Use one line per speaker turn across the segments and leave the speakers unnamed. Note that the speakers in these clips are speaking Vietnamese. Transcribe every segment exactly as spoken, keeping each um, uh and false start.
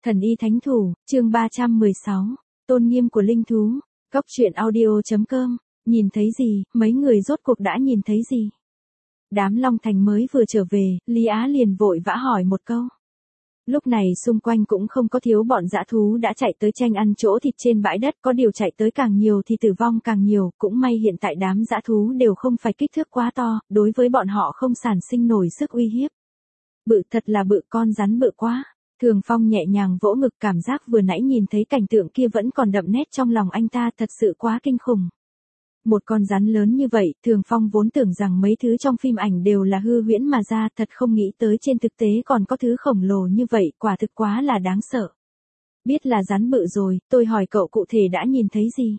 Thần y thánh thủ, chương ba trăm mười sáu, tôn nghiêm của linh thú, góc truyện audio.com, nhìn thấy gì, mấy người rốt cuộc đã nhìn thấy gì? Đám Long Thành mới vừa trở về, Lý Á liền vội vã hỏi một câu. Lúc này xung quanh cũng không có thiếu bọn dã thú đã chạy tới tranh ăn chỗ thịt trên bãi đất, có điều chạy tới càng nhiều thì tử vong càng nhiều, cũng may hiện tại đám dã thú đều không phải kích thước quá to, đối với bọn họ không sản sinh nổi sức uy hiếp. Bự thật là bự, con rắn bự quá. Thường Phong nhẹ nhàng vỗ ngực, cảm giác vừa nãy nhìn thấy cảnh tượng kia vẫn còn đậm nét trong lòng anh ta, thật sự quá kinh khủng. Một con rắn lớn như vậy, Thường Phong vốn tưởng rằng mấy thứ trong phim ảnh đều là hư huyễn mà ra, thật không nghĩ tới trên thực tế còn có thứ khổng lồ như vậy, quả thực quá là đáng sợ. Biết là rắn bự rồi, tôi hỏi cậu cụ thể đã nhìn thấy gì?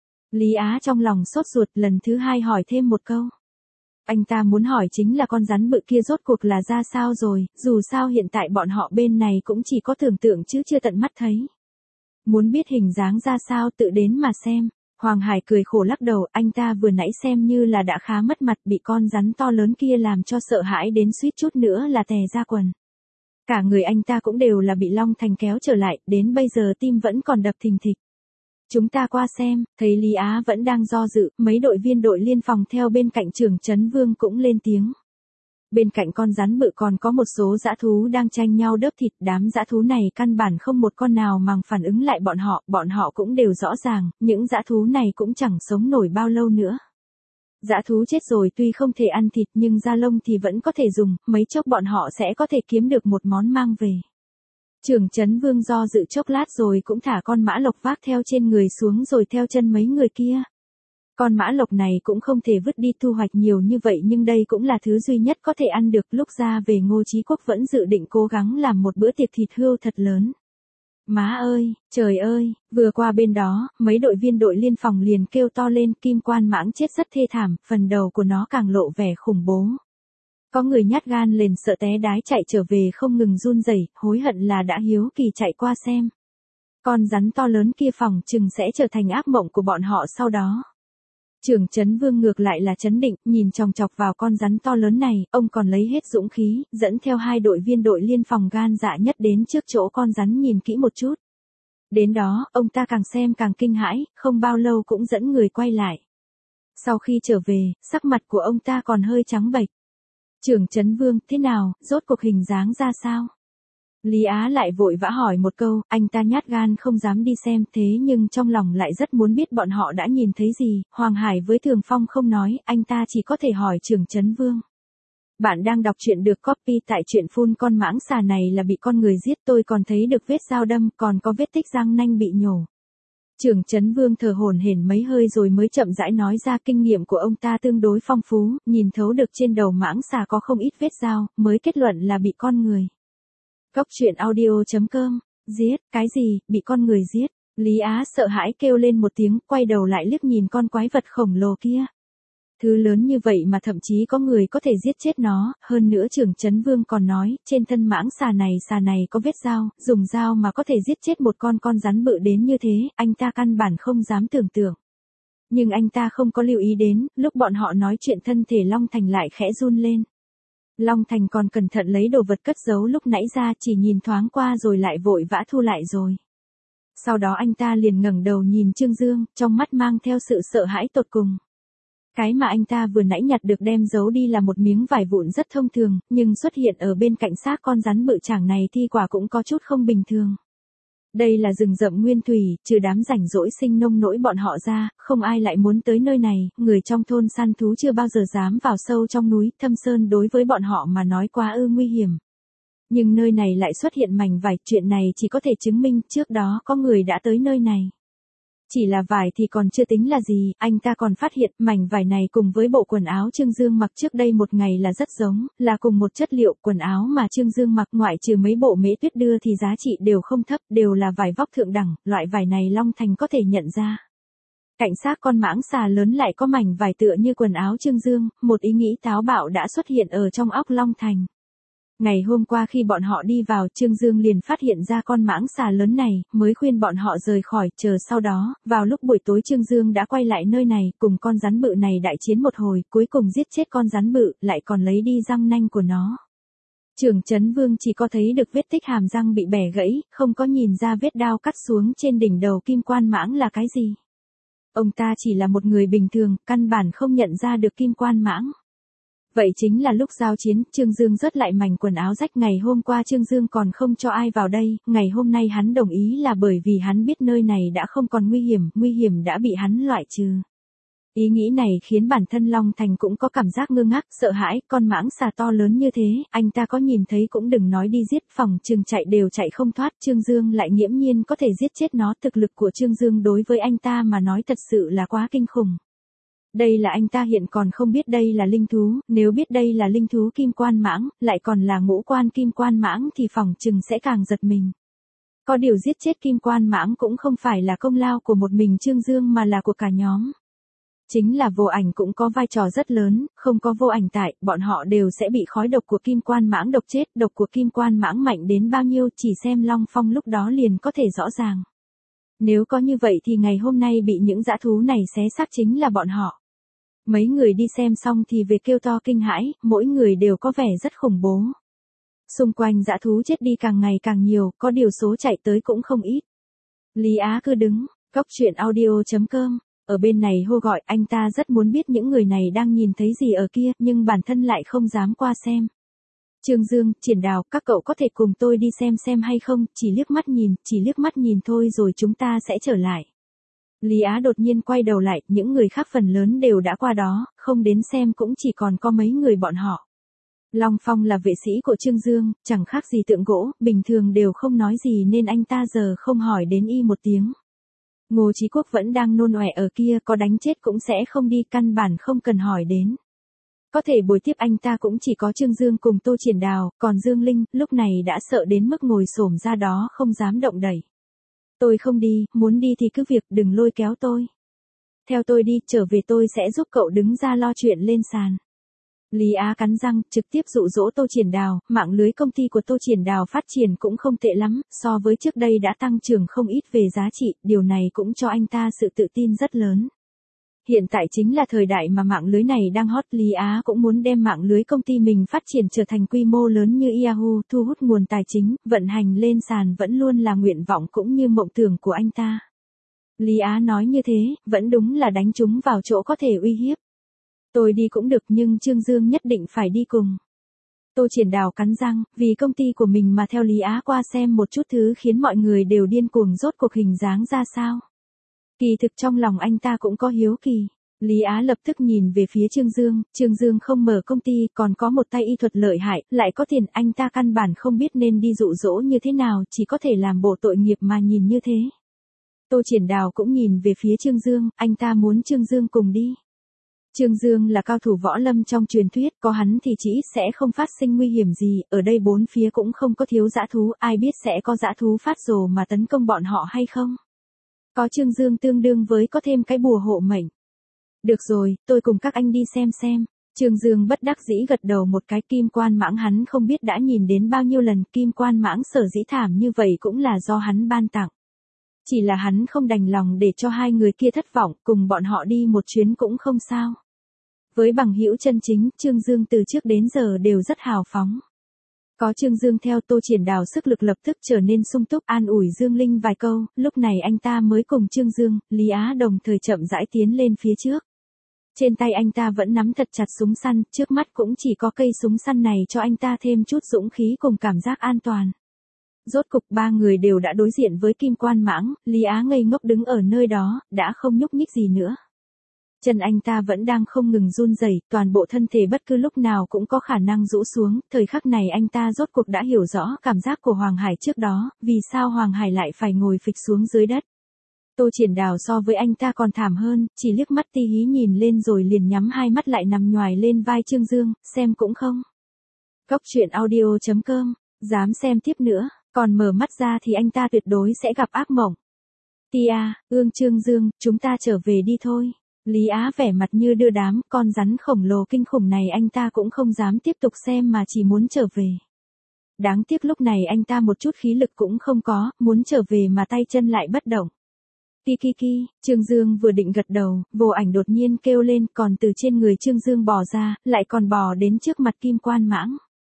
Lý Á trong lòng sốt ruột, lần thứ hai hỏi thêm một câu. Anh ta muốn hỏi chính là con rắn bự kia rốt cuộc là ra sao rồi, dù sao hiện tại bọn họ bên này cũng chỉ có tưởng tượng chứ chưa tận mắt thấy. Muốn biết hình dáng ra sao tự đến mà xem. Hoàng Hải cười khổ lắc đầu, anh ta vừa nãy xem như là đã khá mất mặt, bị con rắn to lớn kia làm cho sợ hãi đến suýt chút nữa là tè ra quần. Cả người anh ta cũng đều là bị Long Thành kéo trở lại, đến bây giờ tim vẫn còn đập thình thịch. Chúng ta qua xem, thấy Lý Á vẫn đang do dự, mấy đội viên đội liên phòng theo bên cạnh trưởng Trấn Vương cũng lên tiếng. Bên cạnh con rắn bự còn có một số dã thú đang tranh nhau đớp thịt, đám dã thú này căn bản không một con nào mang phản ứng lại bọn họ, bọn họ cũng đều rõ ràng, những dã thú này cũng chẳng sống nổi bao lâu nữa. Dã thú chết rồi tuy không thể ăn thịt nhưng da lông thì vẫn có thể dùng, mấy chốc bọn họ sẽ có thể kiếm được một món mang về. Trưởng Trấn Vương do dự chốc lát rồi cũng thả con mã lộc vác theo trên người xuống rồi theo chân mấy người kia. Con mã lộc này cũng không thể vứt đi thu hoạch nhiều như vậy nhưng đây cũng là thứ duy nhất có thể ăn được. Lúc ra về Ngô Chí Quốc vẫn dự định cố gắng làm một bữa tiệc thịt hươu thật lớn. Má ơi, trời ơi, vừa qua bên đó, mấy đội viên đội liên phòng liền kêu to lên, kim quan mãng chết rất thê thảm, phần đầu của nó càng lộ vẻ khủng bố. Có người nhát gan lên sợ té đái chạy trở về không ngừng run rẩy, hối hận là đã hiếu kỳ chạy qua xem. Con rắn to lớn kia phòng chừng sẽ trở thành ác mộng của bọn họ sau đó. Trưởng Trấn Vương ngược lại là trấn định, nhìn chòng chọc vào con rắn to lớn này, ông còn lấy hết dũng khí, dẫn theo hai đội viên đội liên phòng gan dạ nhất đến trước chỗ con rắn nhìn kỹ một chút. Đến đó, ông ta càng xem càng kinh hãi, không bao lâu cũng dẫn người quay lại. Sau khi trở về, sắc mặt của ông ta còn hơi trắng bệch. Trưởng Trấn Vương, thế nào, rốt cuộc hình dáng ra sao? Lý Á lại vội vã hỏi một câu, anh ta nhát gan không dám đi xem thế nhưng trong lòng lại rất muốn biết bọn họ đã nhìn thấy gì. Hoàng Hải với Thường Phong không nói, anh ta chỉ có thể hỏi trưởng Trấn Vương. Bạn đang đọc truyện được copy tại truyện phun con mãng xà này là bị con người giết, tôi còn thấy được vết dao đâm, còn có vết tích răng nanh bị nhổ. Trưởng Trấn Vương thở hổn hển mấy hơi rồi mới chậm rãi nói ra, kinh nghiệm của ông ta tương đối phong phú, nhìn thấu được trên đầu mãng xà có không ít vết dao, mới kết luận là bị con người. Góc truyện audio.com, giết, cái gì, bị con người giết? Lý Á sợ hãi kêu lên một tiếng, quay đầu lại liếc nhìn con quái vật khổng lồ kia. Thứ lớn như vậy mà thậm chí có người có thể giết chết nó, hơn nữa trưởng Trấn Vương còn nói, trên thân mãng xà này xà này có vết dao, dùng dao mà có thể giết chết một con con rắn bự đến như thế, anh ta căn bản không dám tưởng tượng. Nhưng anh ta không có lưu ý đến, lúc bọn họ nói chuyện thân thể Long Thành lại khẽ run lên. Long Thành còn cẩn thận lấy đồ vật cất giấu lúc nãy ra, chỉ nhìn thoáng qua rồi lại vội vã thu lại rồi. Sau đó anh ta liền ngẩng đầu nhìn Trương Dương, trong mắt mang theo sự sợ hãi tột cùng. Cái mà anh ta vừa nãy nhặt được đem giấu đi là một miếng vải vụn rất thông thường, nhưng xuất hiện ở bên cạnh xác con rắn bự chảng này thì quả cũng có chút không bình thường. Đây là rừng rậm nguyên thủy, trừ đám rảnh rỗi sinh nông nỗi bọn họ ra, không ai lại muốn tới nơi này, người trong thôn săn thú chưa bao giờ dám vào sâu trong núi, thâm sơn đối với bọn họ mà nói quá ư nguy hiểm. Nhưng nơi này lại xuất hiện mảnh vải, chuyện này chỉ có thể chứng minh trước đó có người đã tới nơi này. Chỉ là vải thì còn chưa tính là gì, anh ta còn phát hiện mảnh vải này cùng với bộ quần áo Trương Dương mặc trước đây một ngày là rất giống, là cùng một chất liệu. Quần áo mà Trương Dương mặc ngoại trừ mấy bộ Mễ Tuyết đưa thì giá trị đều không thấp, đều là vải vóc thượng đẳng, loại vải này Long Thành có thể nhận ra. Cạnh xác con mãng xà lớn lại có mảnh vải tựa như quần áo Trương Dương, một ý nghĩ táo bạo đã xuất hiện ở trong óc Long Thành. Ngày hôm qua khi bọn họ đi vào, Trương Dương liền phát hiện ra con mãng xà lớn này, mới khuyên bọn họ rời khỏi, chờ sau đó, vào lúc buổi tối Trương Dương đã quay lại nơi này, cùng con rắn bự này đại chiến một hồi, cuối cùng giết chết con rắn bự, lại còn lấy đi răng nanh của nó. Trưởng Trấn Vương chỉ có thấy được vết tích hàm răng bị bẻ gãy, không có nhìn ra vết đao cắt xuống trên đỉnh đầu Kim Quan Mãng là cái gì. Ông ta chỉ là một người bình thường, căn bản không nhận ra được Kim Quan Mãng. Vậy chính là lúc giao chiến, Trương Dương rớt lại mảnh quần áo rách. Ngày hôm qua Trương Dương còn không cho ai vào đây, ngày hôm nay hắn đồng ý là bởi vì hắn biết nơi này đã không còn nguy hiểm, nguy hiểm đã bị hắn loại trừ. Ý nghĩ này khiến bản thân Long Thành cũng có cảm giác ngơ ngác, sợ hãi, con mãng xà to lớn như thế, anh ta có nhìn thấy cũng đừng nói đi giết, phòng chừng chạy đều chạy không thoát, Trương Dương lại nghiễm nhiên có thể giết chết nó, thực lực của Trương Dương đối với anh ta mà nói thật sự là quá kinh khủng. Đây là anh ta hiện còn không biết đây là linh thú, nếu biết đây là linh thú Kim Quan Mãng, lại còn là ngũ quan Kim Quan Mãng thì phòng chừng sẽ càng giật mình. Có điều giết chết Kim Quan Mãng cũng không phải là công lao của một mình Trương Dương mà là của cả nhóm. Chính là Vô Ảnh cũng có vai trò rất lớn, không có Vô Ảnh tại, bọn họ đều sẽ bị khói độc của Kim Quan Mãng độc chết, độc của Kim Quan Mãng mạnh đến bao nhiêu chỉ xem Long Phong lúc đó liền có thể rõ ràng. Nếu có như vậy thì ngày hôm nay bị những dã thú này xé xác chính là bọn họ. Mấy người đi xem xong thì về kêu to kinh hãi, mỗi người đều có vẻ rất khủng bố. Xung quanh dã thú chết đi càng ngày càng nhiều, có điều số chạy tới cũng không ít. Lý Á cứ đứng, Cóc Truyện Audio chấm com. Ở bên này hô gọi, anh ta rất muốn biết những người này đang nhìn thấy gì ở kia, nhưng bản thân lại không dám qua xem. Trương Dương, Triển Đào, các cậu có thể cùng tôi đi xem xem hay không, chỉ liếc mắt nhìn, chỉ liếc mắt nhìn thôi rồi chúng ta sẽ trở lại. Lý Á đột nhiên quay đầu lại, những người khác phần lớn đều đã qua đó, không đến xem cũng chỉ còn có mấy người bọn họ. Long Phong là vệ sĩ của Trương Dương, chẳng khác gì tượng gỗ, bình thường đều không nói gì nên anh ta giờ không hỏi đến y một tiếng. Ngô Chí Quốc vẫn đang nôn ọe ở kia, có đánh chết cũng sẽ không đi, căn bản không cần hỏi đến. Có thể buổi tiếp anh ta cũng chỉ có Trương Dương cùng Tô Triển Đào, còn Dương Linh, lúc này đã sợ đến mức ngồi xổm ra đó không dám động đậy. Tôi không đi, muốn đi thì cứ việc, đừng lôi kéo tôi. Theo tôi đi, trở về tôi sẽ giúp cậu đứng ra lo chuyện lên sàn. Lý Á cắn răng, trực tiếp dụ dỗ Tô Triển Đào, mạng lưới công ty của Tô Triển Đào phát triển cũng không tệ lắm, so với trước đây đã tăng trưởng không ít về giá trị, điều này cũng cho anh ta sự tự tin rất lớn. Hiện tại chính là thời đại mà mạng lưới này đang hot, Lý Á cũng muốn đem mạng lưới công ty mình phát triển trở thành quy mô lớn như Yahoo, thu hút nguồn tài chính, vận hành lên sàn vẫn luôn là nguyện vọng cũng như mộng tưởng của anh ta. Lý Á nói như thế, vẫn đúng là đánh chúng vào chỗ có thể uy hiếp. Tôi đi cũng được nhưng Trương Dương nhất định phải đi cùng. Tô Triển Đào cắn răng, vì công ty của mình mà theo Lý Á qua xem một chút thứ khiến mọi người đều điên cuồng, rốt cuộc hình dáng ra sao. Kỳ thực trong lòng anh ta cũng có hiếu kỳ. Lý Á lập tức nhìn về phía Trương Dương, Trương Dương không mở công ty, còn có một tay y thuật lợi hại, lại có tiền, anh ta căn bản không biết nên đi dụ dỗ như thế nào, chỉ có thể làm bộ tội nghiệp mà nhìn như thế. Tô Triển Đào cũng nhìn về phía Trương Dương, anh ta muốn Trương Dương cùng đi. Trương Dương là cao thủ võ lâm trong truyền thuyết, có hắn thì chỉ ít sẽ không phát sinh nguy hiểm gì, ở đây bốn phía cũng không có thiếu dã thú, ai biết sẽ có dã thú phát rồ mà tấn công bọn họ hay không. Có Trương Dương tương đương với có thêm cái bùa hộ mệnh. Được rồi, tôi cùng các anh đi xem xem. Trương Dương bất đắc dĩ gật đầu một cái. Kim Quan Mãng hắn không biết đã nhìn đến bao nhiêu lần, Kim Quan Mãng sở dĩ thảm như vậy cũng là do hắn ban tặng. Chỉ là hắn không đành lòng để cho hai người kia thất vọng, cùng bọn họ đi một chuyến cũng không sao. Với bằng hữu chân chính, Trương Dương từ trước đến giờ đều rất hào phóng. Có Trương Dương theo, Tô Triển Đào sức lực lập tức trở nên sung túc, an ủi Dương Linh vài câu, lúc này anh ta mới cùng Trương Dương, Lý Á đồng thời chậm rãi tiến lên phía trước. Trên tay anh ta vẫn nắm thật chặt súng săn, trước mắt cũng chỉ có cây súng săn này cho anh ta thêm chút dũng khí cùng cảm giác an toàn. Rốt cục ba người đều đã đối diện với Kim Quan Mãng, Lý Á ngây ngốc đứng ở nơi đó, đã không nhúc nhích gì nữa. Chân anh ta vẫn đang không ngừng run rẩy, toàn bộ thân thể bất cứ lúc nào cũng có khả năng rũ xuống, thời khắc này anh ta rốt cuộc đã hiểu rõ cảm giác của Hoàng Hải trước đó, vì sao Hoàng Hải lại phải ngồi phịch xuống dưới đất. Tô Triển Đào so với anh ta còn thảm hơn, chỉ liếc mắt ti hí nhìn lên rồi liền nhắm hai mắt lại nằm nhoài lên vai Trương Dương, xem cũng không. Cóc Truyện Audio chấm com, dám xem tiếp nữa, còn mở mắt ra thì anh ta tuyệt đối sẽ gặp ác mộng. Tia, Ương Trương Dương, chúng ta trở về đi thôi. Lý Á vẻ mặt như đưa đám, con rắn khổng lồ kinh khủng này anh ta cũng không dám tiếp tục xem mà chỉ muốn trở về. Đáng tiếc lúc này anh ta một chút khí lực cũng không có, muốn trở về mà tay chân lại bất động. Kiki, Trương Dương vừa định gật đầu, Vô Ảnh đột nhiên kêu lên, còn từ trên người Trương Dương bò ra, lại còn bò đến trước mặt Kim Quan Mãng.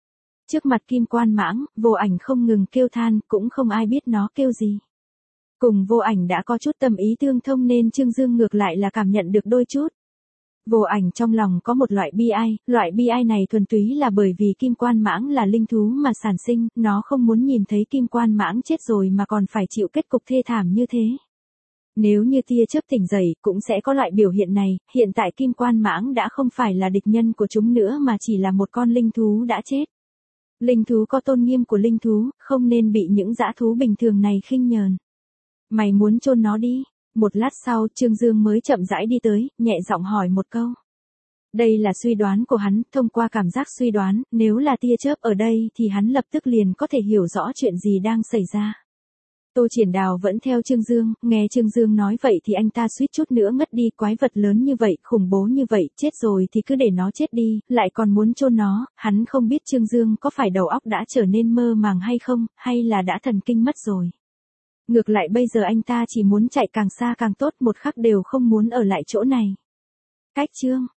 Trước mặt Kim Quan Mãng, Vô Ảnh không ngừng kêu than, cũng không ai biết nó kêu gì. Cùng Vô Ảnh đã có chút tâm ý tương thông nên Trương Dương ngược lại là cảm nhận được đôi chút. Vô Ảnh trong lòng có một loại bi ai, loại bi ai này thuần túy là bởi vì Kim Quan Mãng là linh thú mà sản sinh, nó không muốn nhìn thấy Kim Quan Mãng chết rồi mà còn phải chịu kết cục thê thảm như thế. Nếu như tia chớp tỉnh dậy, cũng sẽ có loại biểu hiện này, hiện tại Kim Quan Mãng đã không phải là địch nhân của chúng nữa mà chỉ là một con linh thú đã chết. Linh thú có tôn nghiêm của linh thú, không nên bị những dã thú bình thường này khinh nhờn. Mày muốn chôn nó đi. Một lát sau, Trương Dương mới chậm rãi đi tới, nhẹ giọng hỏi một câu. Đây là suy đoán của hắn, thông qua cảm giác suy đoán, nếu là tia chớp ở đây thì hắn lập tức liền có thể hiểu rõ chuyện gì đang xảy ra. Tô Triển Đào vẫn theo Trương Dương, nghe Trương Dương nói vậy thì anh ta suýt chút nữa ngất đi, quái vật lớn như vậy, khủng bố như vậy, chết rồi thì cứ để nó chết đi, lại còn muốn chôn nó, hắn không biết Trương Dương có phải đầu óc đã trở nên mơ màng hay không, hay là đã thần kinh mất rồi. Ngược lại bây giờ anh ta chỉ muốn chạy càng xa càng tốt, một khắc đều không muốn ở lại chỗ này. Cách chương